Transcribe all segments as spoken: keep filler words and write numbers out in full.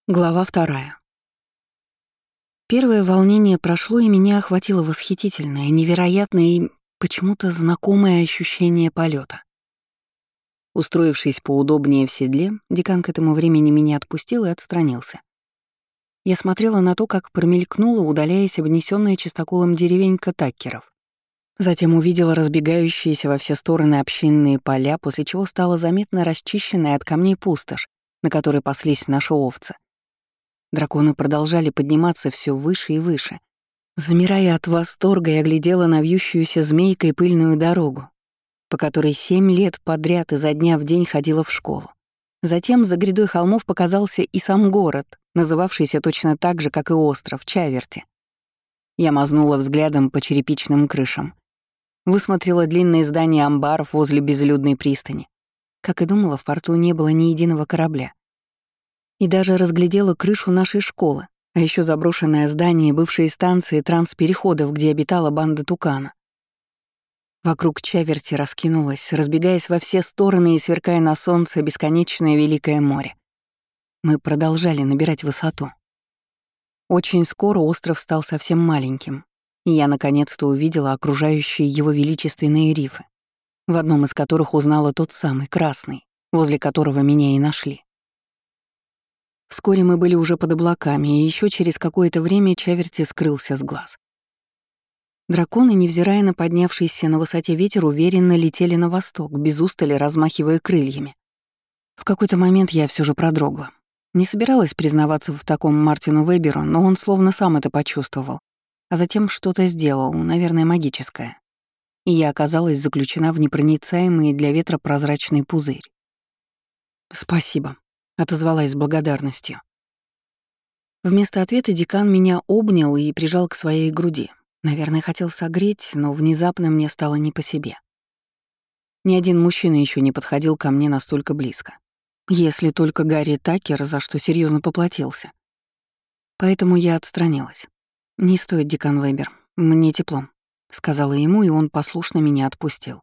Глава вторая. Первое волнение прошло, и меня охватило восхитительное, невероятное и почему-то знакомое ощущение полета. Устроившись поудобнее в седле, декан к этому времени меня отпустил и отстранился. Я смотрела на то, как промелькнула, удаляясь обнесённая чистоколом деревенька Таккеров. Затем увидела разбегающиеся во все стороны общинные поля, после чего стала заметно расчищенная от камней пустошь, на которой паслись наши овцы. Драконы продолжали подниматься все выше и выше. Замирая от восторга, я глядела на вьющуюся змейкой пыльную дорогу, по которой семь лет подряд изо дня в день ходила в школу. Затем за грядой холмов показался и сам город, называвшийся точно так же, как и остров, Чаверти. Я мазнула взглядом по черепичным крышам. Высмотрела длинные здания амбаров возле безлюдной пристани. Как и думала, в порту не было ни единого корабля. И даже разглядела крышу нашей школы, а еще заброшенное здание бывшей станции транспереходов, где обитала банда Тукана. Вокруг Чаверти раскинулось, разбегаясь во все стороны и сверкая на солнце, бесконечное великое море. Мы продолжали набирать высоту. Очень скоро остров стал совсем маленьким, и я наконец-то увидела окружающие его величественные рифы, в одном из которых узнала тот самый, красный, возле которого меня и нашли. Вскоре мы были уже под облаками, и еще через какое-то время Чаверти скрылся с глаз. Драконы, невзирая на поднявшийся на высоте ветер, уверенно летели на восток, без устали размахивая крыльями. В какой-то момент я все же продрогла. Не собиралась признаваться в таком Мартину Веберу, но он словно сам это почувствовал, а затем что-то сделал, наверное, магическое. И я оказалась заключена в непроницаемый для ветра прозрачный пузырь. «Спасибо», — отозвалась с благодарностью. Вместо ответа декан меня обнял и прижал к своей груди. Наверное, хотел согреть, но внезапно мне стало не по себе. Ни один мужчина еще не подходил ко мне настолько близко. Если только Гарри Такер, за что серьезно поплатился. Поэтому я отстранилась. «Не стоит, декан Вебер, мне тепло», — сказала ему, и он послушно меня отпустил.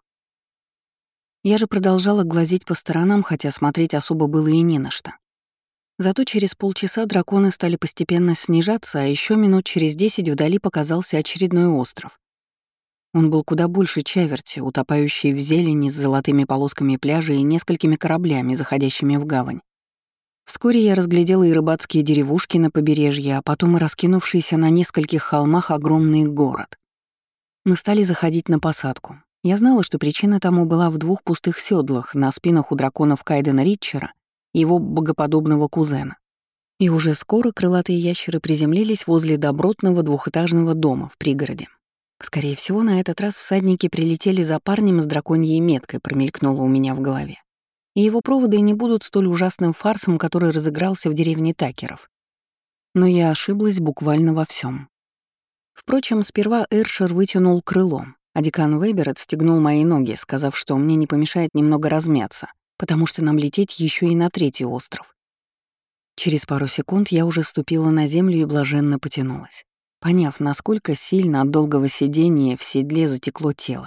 Я же продолжала глазеть по сторонам, хотя смотреть особо было и не на что. Зато через полчаса драконы стали постепенно снижаться, а еще минут через десять вдали показался очередной остров. Он был куда больше Чаверти, утопающий в зелени с золотыми полосками пляжа и несколькими кораблями, заходящими в гавань. Вскоре я разглядела и рыбацкие деревушки на побережье, а потом и раскинувшийся на нескольких холмах огромный город. Мы стали заходить на посадку. Я знала, что причина тому была в двух пустых седлах на спинах у драконов Кайдена Ритчера и его богоподобного кузена. И уже скоро крылатые ящеры приземлились возле добротного двухэтажного дома в пригороде. Скорее всего, на этот раз всадники прилетели за парнем с драконьей меткой, промелькнуло у меня в голове. И его проводы не будут столь ужасным фарсом, который разыгрался в деревне Такеров. Но я ошиблась буквально во всем. Впрочем, сперва Эршер вытянул крыло, а декан Вебер отстегнул мои ноги, сказав, что мне не помешает немного размяться, потому что нам лететь еще и на третий остров. Через пару секунд я уже ступила на землю и блаженно потянулась, поняв, насколько сильно от долгого сидения в седле затекло тело.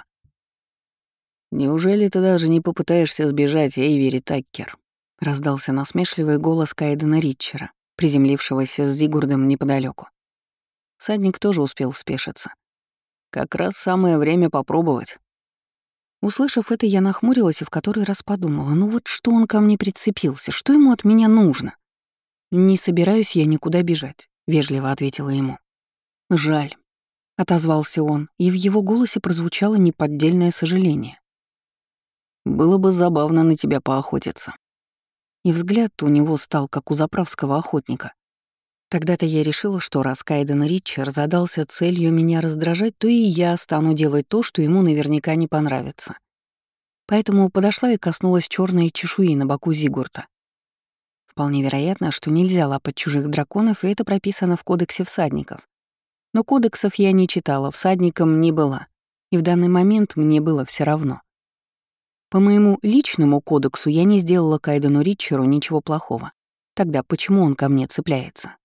«Неужели ты даже не попытаешься сбежать, Эйвери Таккер?» — раздался насмешливый голос Кайдена Ритчера, приземлившегося с Зигурдом неподалеку. Всадник тоже успел спешиться. «Как раз самое время попробовать». Услышав это, я нахмурилась и в который раз подумала, ну вот что он ко мне прицепился, что ему от меня нужно? «Не собираюсь я никуда бежать», — вежливо ответила ему. «Жаль», — отозвался он, и в его голосе прозвучало неподдельное сожаление. «Было бы забавно на тебя поохотиться». И взгляд у него стал, как у заправского охотника. Тогда-то я решила, что раз Кайден Ритчер задался целью меня раздражать, то и я стану делать то, что ему наверняка не понравится. Поэтому подошла и коснулась черной чешуи на боку Зигурта. Вполне вероятно, что нельзя лапать чужих драконов, и это прописано в кодексе всадников. Но кодексов я не читала, всадником не была, и в данный момент мне было все равно. По моему личному кодексу я не сделала Кайдену Ритчеру ничего плохого. Тогда почему он ко мне цепляется?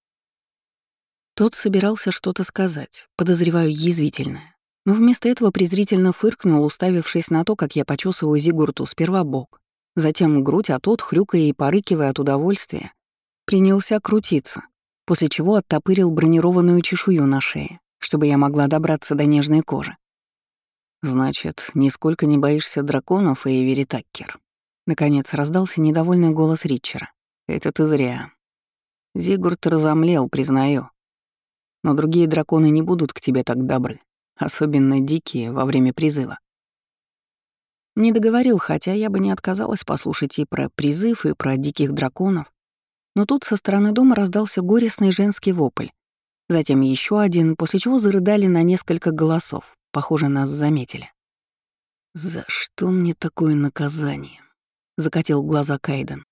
Тот собирался что-то сказать, подозреваю, язвительное. Но вместо этого презрительно фыркнул, уставившись на то, как я почесываю Зигурту сперва бок, затем грудь, а тот, хрюкая и порыкивая от удовольствия, принялся крутиться, после чего оттопырил бронированную чешую на шее, чтобы я могла добраться до нежной кожи. «Значит, нисколько не боишься драконов, Эйвери Таккер?» Наконец раздался недовольный голос Ричера. «Это ты зря. Зигурд разомлел, признаю. Но другие драконы не будут к тебе так добры, особенно дикие во время призыва». Не договорил, хотя я бы не отказалась послушать и про призыв, и про диких драконов. Но тут со стороны дома раздался горестный женский вопль. Затем еще один, после чего зарыдали на несколько голосов. Похоже, нас заметили. «За что мне такое наказание?» — закатил глаза Кайден.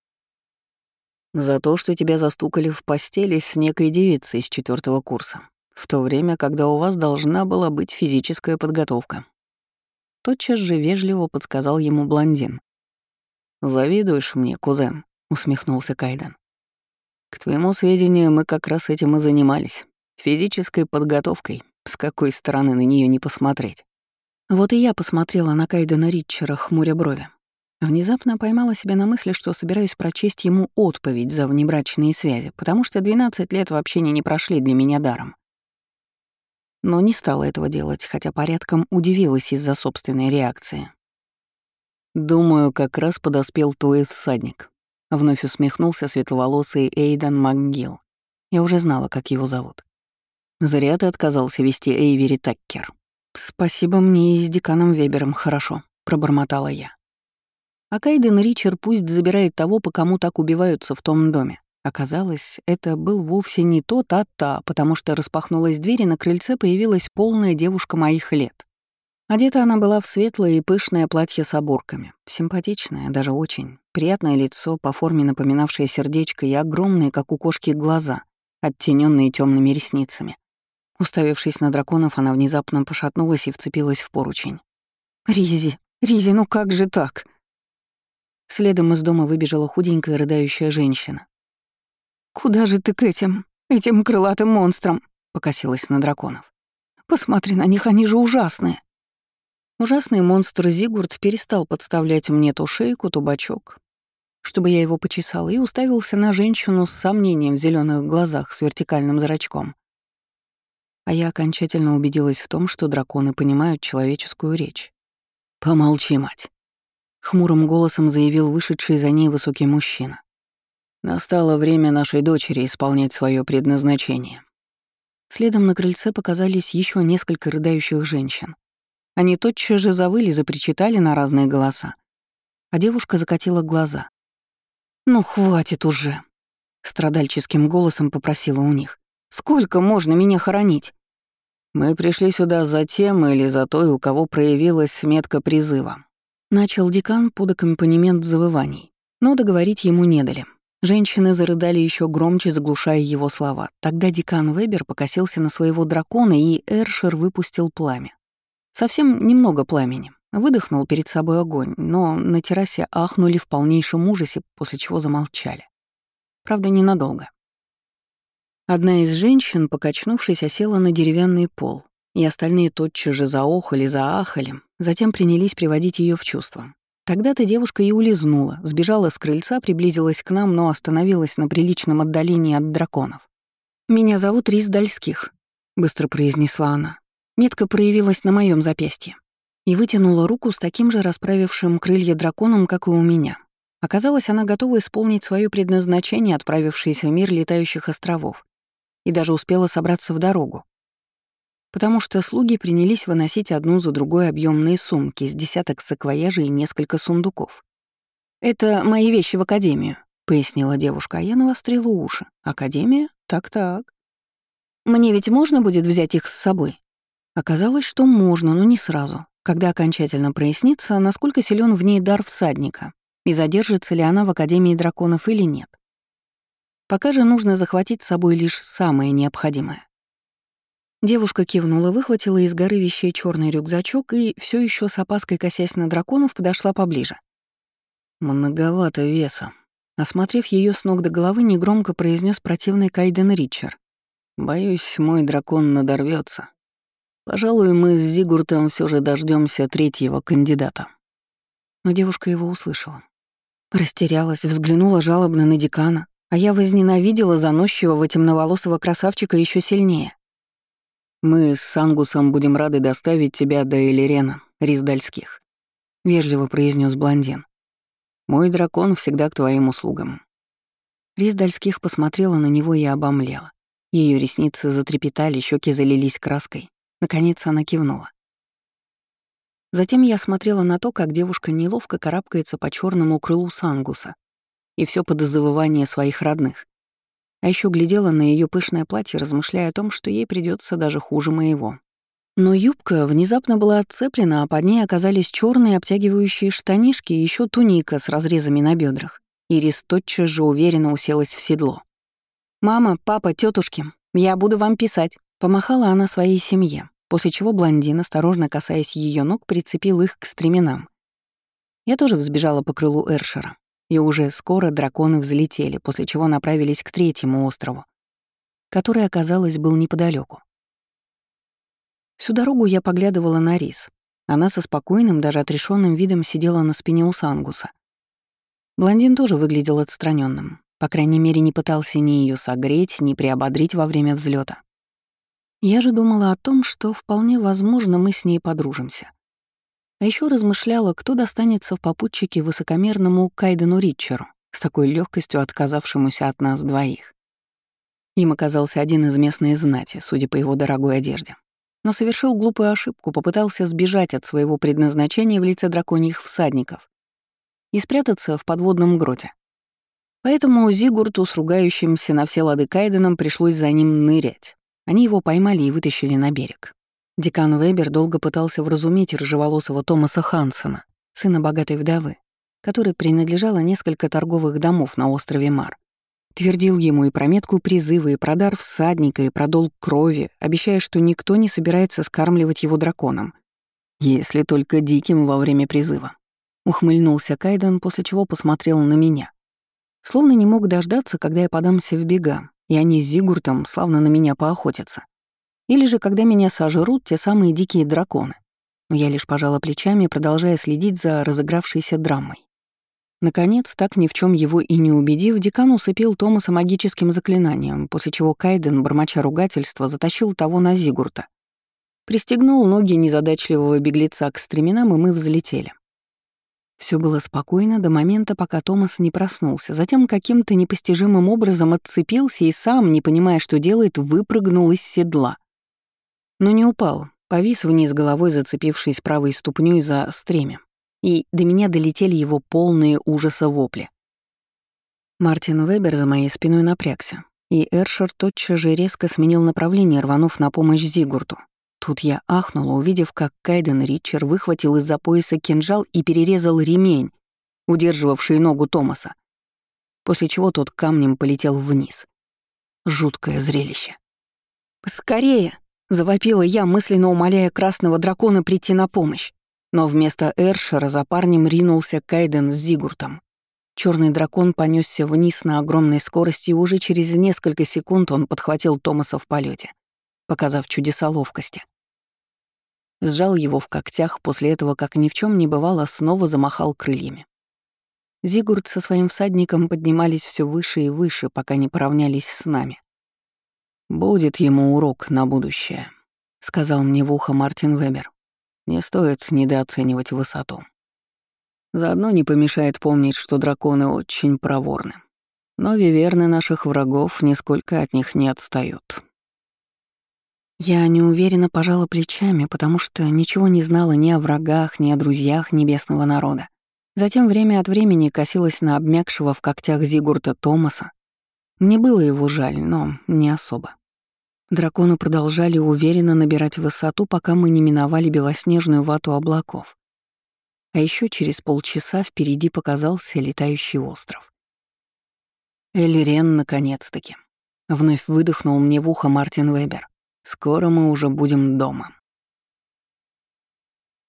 «За то, что тебя застукали в постели с некой девицей из четвертого курса, в то время, когда у вас должна была быть физическая подготовка». Тотчас же вежливо подсказал ему блондин. «Завидуешь мне, кузен?» — усмехнулся Кайден. «К твоему сведению, мы как раз этим и занимались. Физической подготовкой, с какой стороны на нее не посмотреть». Вот и я посмотрела на Кайдена Ричера, хмуря брови. Внезапно поймала себя на мысли, что собираюсь прочесть ему отповедь за внебрачные связи, потому что двенадцать лет в общении не прошли для меня даром. Но не стала этого делать, хотя порядком удивилась из-за собственной реакции. «Думаю, как раз подоспел твой всадник», — вновь усмехнулся светловолосый Эйдан МакГилл. Я уже знала, как его зовут. «Зря ты отказался вести Эйвери Таккер». «Спасибо, мне и с деканом Вебером хорошо», — пробормотала я. А Кайден Ричер пусть забирает того, по кому так убиваются в том доме. Оказалось, это был вовсе не тот, а та, потому что распахнулась дверь, и на крыльце появилась полная девушка моих лет. Одета она была в светлое и пышное платье с оборками. Симпатичное, даже очень. Приятное лицо, по форме напоминавшее сердечко, и огромные, как у кошки, глаза, оттененные темными ресницами. Уставившись на драконов, она внезапно пошатнулась и вцепилась в поручень. «Ризи, Ризи, ну как же так?» Следом из дома выбежала худенькая рыдающая женщина. «Куда же ты к этим, этим крылатым монстрам?» — покосилась на драконов. «Посмотри на них, они же ужасные!» Ужасный монстр Зигурд перестал подставлять мне то шейку, то бочок, чтобы я его почесала, и уставился на женщину с сомнением в зеленых глазах с вертикальным зрачком. А я окончательно убедилась в том, что драконы понимают человеческую речь. «Помолчи, мать!» — хмурым голосом заявил вышедший за ней высокий мужчина. «Настало время нашей дочери исполнять свое предназначение». Следом на крыльце показались еще несколько рыдающих женщин. Они тотчас же завыли, запричитали на разные голоса. А девушка закатила глаза. «Ну, хватит уже!» — страдальческим голосом попросила у них. «Сколько можно меня хоронить?» «Мы пришли сюда за тем или за той, у кого проявилась метка призыва». Начал декан под аккомпанемент завываний, но договорить ему не дали. Женщины зарыдали еще громче, заглушая его слова. Тогда декан Вебер покосился на своего дракона, и Эршер выпустил пламя. Совсем немного пламени. Выдохнул перед собой огонь, но на террасе ахнули в полнейшем ужасе, после чего замолчали. Правда, ненадолго. Одна из женщин, покачнувшись, осела на деревянный пол, и остальные тотчас же заохали, заахали, затем принялись приводить ее в чувство. Тогда-то девушка и улизнула, сбежала с крыльца, приблизилась к нам, но остановилась на приличном отдалении от драконов. «Меня зовут Рис Дальских», — быстро произнесла она. Метка проявилась на моем запястье и вытянула руку с таким же расправившим крылья драконом, как и у меня. Оказалось, она готова исполнить свое предназначение, отправившись в мир летающих островов, и даже успела собраться в дорогу. Потому что слуги принялись выносить одну за другой объемные сумки с десяток саквояжей и несколько сундуков. «Это мои вещи в академию», — пояснила девушка, а я навострила уши. «Академия? Так-так. Мне ведь можно будет взять их с собой?» Оказалось, что можно, но не сразу, когда окончательно прояснится, насколько силен в ней дар всадника и задержится ли она в Академии драконов или нет. Пока же нужно захватить с собой лишь самое необходимое. Девушка кивнула, выхватила из горы вещей черный рюкзачок и, все еще с опаской косясь на драконов, подошла поближе. «Многовато веса», — осмотрев ее с ног до головы, негромко произнес противный Кайден Ричер. «Боюсь, мой дракон надорвется. Пожалуй, мы с Зигуртом все же дождемся третьего кандидата». Но девушка его услышала. Растерялась, взглянула жалобно на декана, А я возненавидела заносчивого темноволосого красавчика еще сильнее. «Мы с Ангусом будем рады доставить тебя до Элирена, Риздальских», — вежливо произнес блондин. «Мой дракон всегда к твоим услугам». Риздальских посмотрела на него и обомлела. Ее ресницы затрепетали, щеки залились краской. Наконец она кивнула. Затем я смотрела на то, как девушка неловко карабкается по черному крылу Сангуса, и все под завывание своих родных. А еще глядела на ее пышное платье, размышляя о том, что ей придется даже хуже моего. Но юбка внезапно была отцеплена, а под ней оказались черные обтягивающие штанишки и еще туника с разрезами на бедрах. Ирис тотчас же уверенно уселась в седло. «Мама, папа, тетушки, я буду вам писать», — помахала она своей семье, после чего блондин, осторожно касаясь ее ног, прицепил их к стременам. Я тоже взбежала по крылу Эршера. И уже скоро драконы взлетели, после чего направились к третьему острову, который, оказалось, был неподалеку. Всю дорогу я поглядывала на Рис. Она со спокойным, даже отрешенным видом сидела на спине у Сангуса. Блондин тоже выглядел отстраненным, по крайней мере, не пытался ни ее согреть, ни приободрить во время взлета. Я же думала о том, что вполне возможно мы с ней подружимся. А еще размышляла, кто достанется в попутчике высокомерному Кайдену Ритчеру, с такой легкостью отказавшемуся от нас двоих. Им оказался один из местной знати, судя по его дорогой одежде. Но совершил глупую ошибку, попытался сбежать от своего предназначения в лице драконьих всадников и спрятаться в подводном гроте. Поэтому Зигурту с ругающимся на все лады Кайденом пришлось за ним нырять. Они его поймали и вытащили на берег. Декан Вебер долго пытался вразумить рыжеволосого Томаса Хансена, сына богатой вдовы, которой принадлежало несколько торговых домов на острове Мар. Твердил ему и про метку призыва, и про дар всадника, и про долг крови, обещая, что никто не собирается скармливать его драконом, если только диким во время призыва. Ухмыльнулся Кайден, после чего посмотрел на меня. Словно не мог дождаться, когда я подамся в бега, и они с Зигуртом славно на меня поохотятся. Или же когда меня сожрут те самые дикие драконы. Но я лишь пожала плечами, продолжая следить за разыгравшейся драмой. Наконец, так ни в чем его и не убедив, декан усыпил Томаса магическим заклинанием, после чего Кайден, бормоча ругательства, затащил того на Зигурта. Пристегнул ноги незадачливого беглеца к стременам, и мы взлетели. Все было спокойно до момента, пока Томас не проснулся, затем каким-то непостижимым образом отцепился и сам, не понимая, что делает, выпрыгнул из седла. Но не упал, повис вниз головой, зацепившись правой ступнёй за стремя, и до меня долетели его полные ужаса вопли. Мартин Вебер за моей спиной напрягся, и Эршер тотчас же резко сменил направление, рванув на помощь Зигурту. Тут я ахнула, увидев, как Кайден Ритчер выхватил из-за пояса кинжал и перерезал ремень, удерживавший ногу Томаса, после чего тот камнем полетел вниз. Жуткое зрелище. «Скорее!» — завопила я, мысленно умоляя красного дракона прийти на помощь. Но вместо Эршера за парнем ринулся Кайден с Зигуртом. Черный дракон понесся вниз на огромной скорости, и уже через несколько секунд он подхватил Томаса в полете, показав чудеса ловкости. Сжал его в когтях, после этого, как ни в чем не бывало, снова замахал крыльями. Зигурд со своим всадником поднимались все выше и выше, пока не поравнялись с нами. «Будет ему урок на будущее», — сказал мне в ухо Мартин Вебер. «Не стоит недооценивать высоту. Заодно не помешает помнить, что драконы очень проворны. Но виверны наших врагов нисколько от них не отстают». Я неуверенно пожала плечами, потому что ничего не знала ни о врагах, ни о друзьях небесного народа. Затем время от времени косилась на обмякшего в когтях Зигурта Томаса. Мне было его жаль, но не особо. Драконы продолжали уверенно набирать высоту, пока мы не миновали белоснежную вату облаков. А еще через полчаса впереди показался летающий остров. «Элирен, наконец-таки!» — вновь выдохнул мне в ухо Мартин Вебер. «Скоро мы уже будем дома».